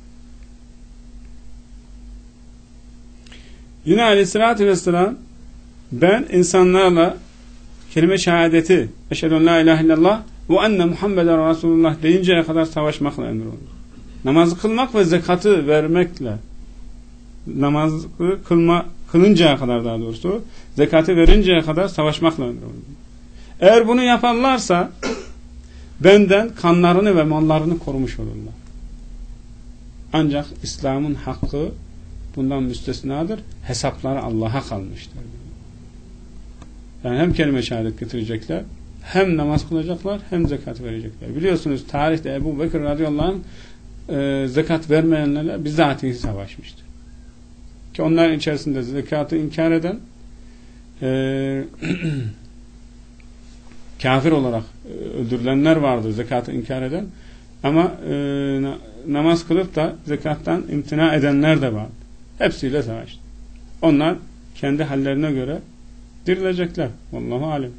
Yine Aleyhisselatü Vesselam ben insanlarla kelime şehadeti eşhedü en la ilahe illallah ve enne Muhammeden Resulullah deyinceye kadar savaşmakla emrolunur. Namazı kılmak ve zekatı vermekle, namazı kılma, kılıncaya kadar daha doğrusu zekatı verinceye kadar savaşmakla emrolunur. Eğer bunu yaparlarsa benden kanlarını ve mallarını korumuş olurlar. Ancak İslam'ın hakkı bundan müstesnadır. Hesapları Allah'a kalmıştır. Yani hem kelime şehadet getirecekler, hem namaz kılacaklar, hem zekat verecekler. Biliyorsunuz tarihte Ebu Bekir radıyallahu anh e, zekat vermeyenlerle bizatihi savaşmıştır. Ki onların içerisinde zekatı inkar eden e, kafir olarak öldürülenler vardır, zekatı inkar eden. Ama e, na, namaz kılıp da zekattan imtina edenler de var. Hepsiyle savaştı. Onlar kendi hallerine göre dirilecekler. Vallahu alem.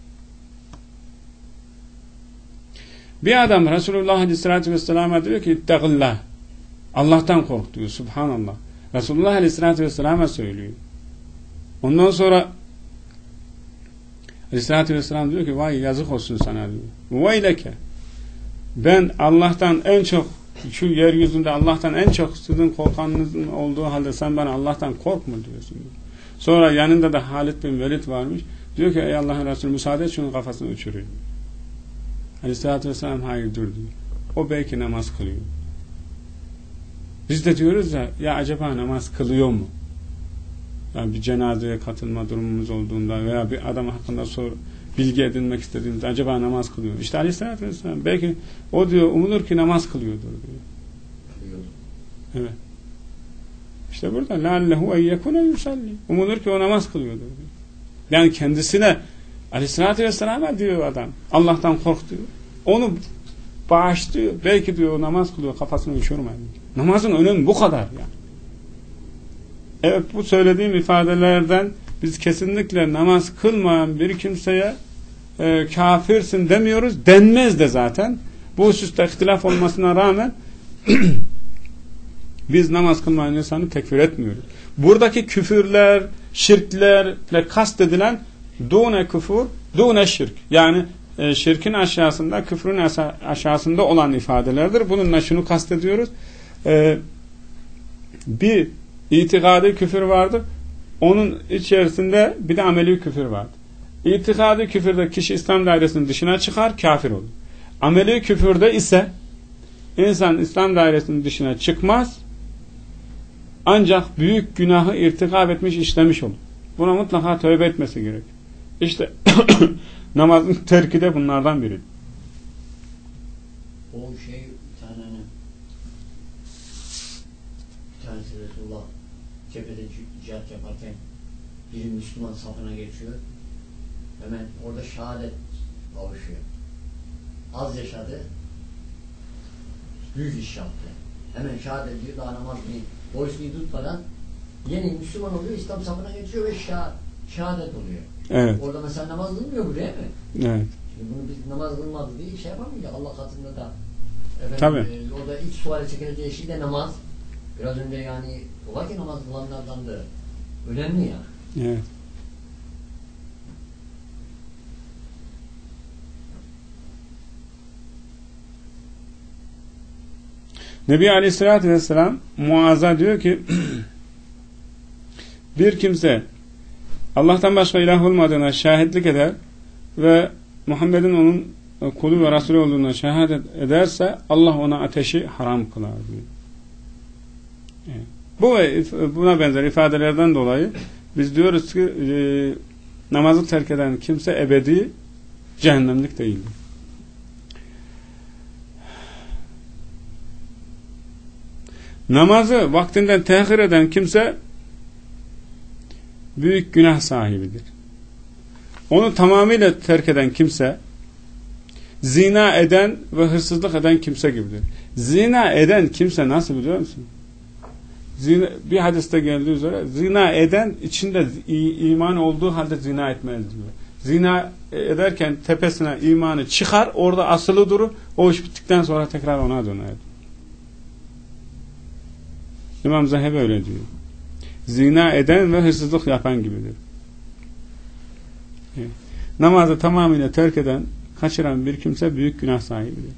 Bir adam Resulullah Aleyhisselatü Vesselam'a diyor ki İttegillah. Allah'tan kork diyor. Subhanallah. Resulullah Aleyhisselatü Vesselam'a söylüyor. Ondan sonra Aleyhisselatü Vesselam diyor ki vay yazık olsun sana diyor. Vay leke. Ben Allah'tan en çok şu yeryüzünde Allah'tan en çok sizin korkanınızın olduğu halde sen bana Allah'tan korkma diyorsun diyor. Sonra yanında da Halid bin Velid varmış. Diyor ki ey Allah'ın Resulü müsaade et şunun kafasını uçurayım. Aleyhisselatü Vesselam hayır dur diyor. O belki namaz kılıyor. Biz de diyoruz ya ya acaba namaz kılıyor mu? Yani bir cenazeye katılma durumumuz olduğunda veya bir adam hakkında sor, bilgi edinmek istediğimizde acaba namaz kılıyor. İşte Aleyhisselatü Vesselam belki o diyor umulur ki namaz kılıyordur diyor. Kılıyor. Evet. İşte burada لَعَلَّهُ اَيَّكُنَ يُسَلِّ umulur ki o namaz kılıyordur diyor. Yani kendisine Aleyhisselatü Vesselam'a diyor adam Allah'tan kork diyor. Onu bağışlıyor. Belki diyor o namaz kılıyor kafasını uçurmayın. Namazın önemi bu kadar yani. Evet bu söylediğim ifadelerden biz kesinlikle namaz kılmayan bir kimseye e, kafirsin demiyoruz. Denmez de zaten. Bu hususta ihtilaf olmasına rağmen biz namaz kılmayan insanı tekfir etmiyoruz. Buradaki küfürler, şirklerle kastedilen dune küfür, dune şirk. Yani e, şirkin aşağısında, küfrün aşağısında olan ifadelerdir. Bununla şunu kastediyoruz. E, bir itikadi küfür vardır. Onun içerisinde bir de ameli küfür vardır. İtikadi küfürde kişi İslam dairesinin dışına çıkar, kafir olur. Ameli küfürde ise insan İslam dairesinin dışına çıkmaz, ancak büyük günahı irtikab etmiş, işlemiş olur. Buna mutlaka tövbe etmesi gerek. İşte namazın terki de bunlardan biri. O şey bir tane bir tanesi Resulullah cephede cihat yaparken bir Müslüman safına geçiyor. Hemen orada şehadet kavuşuyor. Az yaşadı. Büyük iş yaptı. Hemen şehadet diyor, daha namaz değil. Boysuyu tutmadan yeni Müslüman oluyor, İslam safına geçiyor ve şah, şehadet oluyor. Evet. Orada mesela namaz kılmıyor bu değil mi? Evet. Şimdi bunu biz namaz kılmadı diye şey yapamayacak. Allah katında da efendim, Tabii. E, orada ilk suale çekileceği şey de namaz. Biraz önce yani ola ki namaz kılanlardan da önemli ya. Evet. Nebi Aleyhisselatü Vesselam Muaz'a diyor ki bir kimse Allah'tan başka ilah olmadığına şahitlik eder ve Muhammed'in onun kulu ve Resulü olduğuna şehadet ederse Allah ona ateşi haram kılar diyor. Evet. Bu ve buna benzer ifadelerden dolayı biz diyoruz ki e, namazı terk eden kimse ebedi cehennemlik değildir. Namazı vaktinden tehir eden kimse büyük günah sahibidir. Onu tamamıyla terk eden kimse zina eden ve hırsızlık eden kimse gibidir. Zina eden kimse nasıl biliyor musun? Zina, bir hadiste geldiği üzere zina eden içinde iman olduğu halde zina etmez diyor. Zina ederken tepesine imanı çıkar, orada asılı durur, o iş bittikten sonra tekrar ona döner. İmam Zehebi öyle diyor. Zina eden ve hırsızlık yapan gibidir. Evet. Namazı tamamıyla terk eden, kaçıran bir kimse büyük günah sahibidir.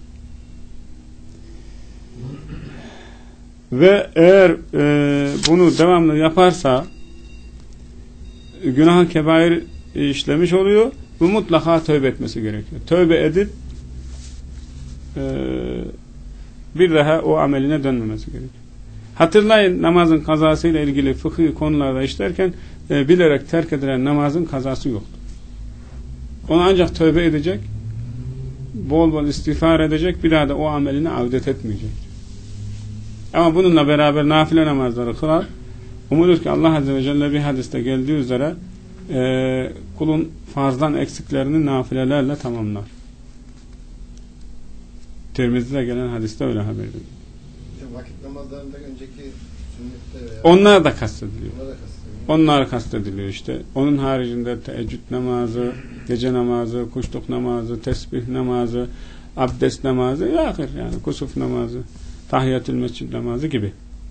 Ve eğer e, bunu devamlı yaparsa günah-ı kebair işlemiş oluyor. Bu mutlaka tövbe etmesi gerekiyor. Tövbe edip e, bir daha o ameline dönmemesi gerekiyor. Hatırlayın, namazın kazasıyla ilgili fıkhi konularda işlerken e, bilerek terk edilen namazın kazası yoktur. Onu ancak tövbe edecek, bol bol istiğfar edecek, bir daha da o ameline avdet etmeyecek. Ama bununla beraber nafile namazları kılar. Umulur ki Allah Azze ve Celle bir hadiste geldiği üzere e, kulun farzdan eksiklerini nafilelerle tamamlar. Tirmizi'de gelen hadiste öyle haber ediyor. Vakit namazlarında önceki sünnette veya Onlar da kastediliyor. onlar da kastediliyor. Onlar kastediliyor işte. Onun haricinde teheccüd namazı, gece namazı, kuşluk namazı, tesbih namazı, abdest namazı, yakır yani kusuf namazı, tahiyyatül mescid namazı gibi.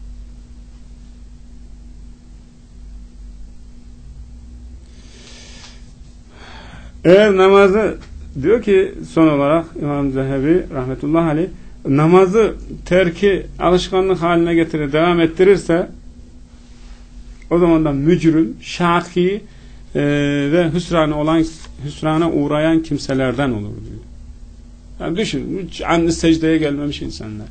Eğer namazı diyor ki son olarak İmam Zehebi rahmetullahi aleyh namazı terki alışkanlık haline getirir, devam ettirirse o zaman da mücrim, şaki e, ve hüsrana olan hüsrana uğrayan kimselerden olur diyor. Yani düşün, anne secdeye gelmemiş insanlar.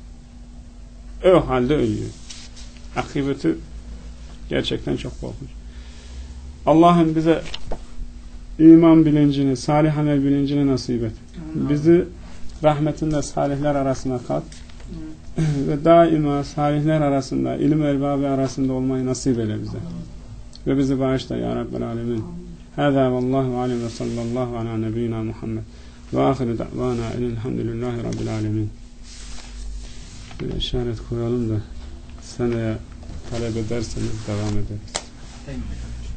O halde ölüyor. Akıbeti gerçekten çok korkunç. Allah'ım bize iman bilincini, salih amel bilincini nasip et. Bizi rahmetinde salihler arasına kat. Ve daima salihler arasında, ilim erbabı arasında olmayı nasip eyle bize. Ve bizi bağışla ya Rabbel Alemin. Hâzâ vallahu alem ve sallallahu ala nebiyyina Muhammed. Ve ahiru da'vana elhamdülillahi Rabbil Alemin. Bir işaret koyalım da seneye talep ederseniz devam ederiz.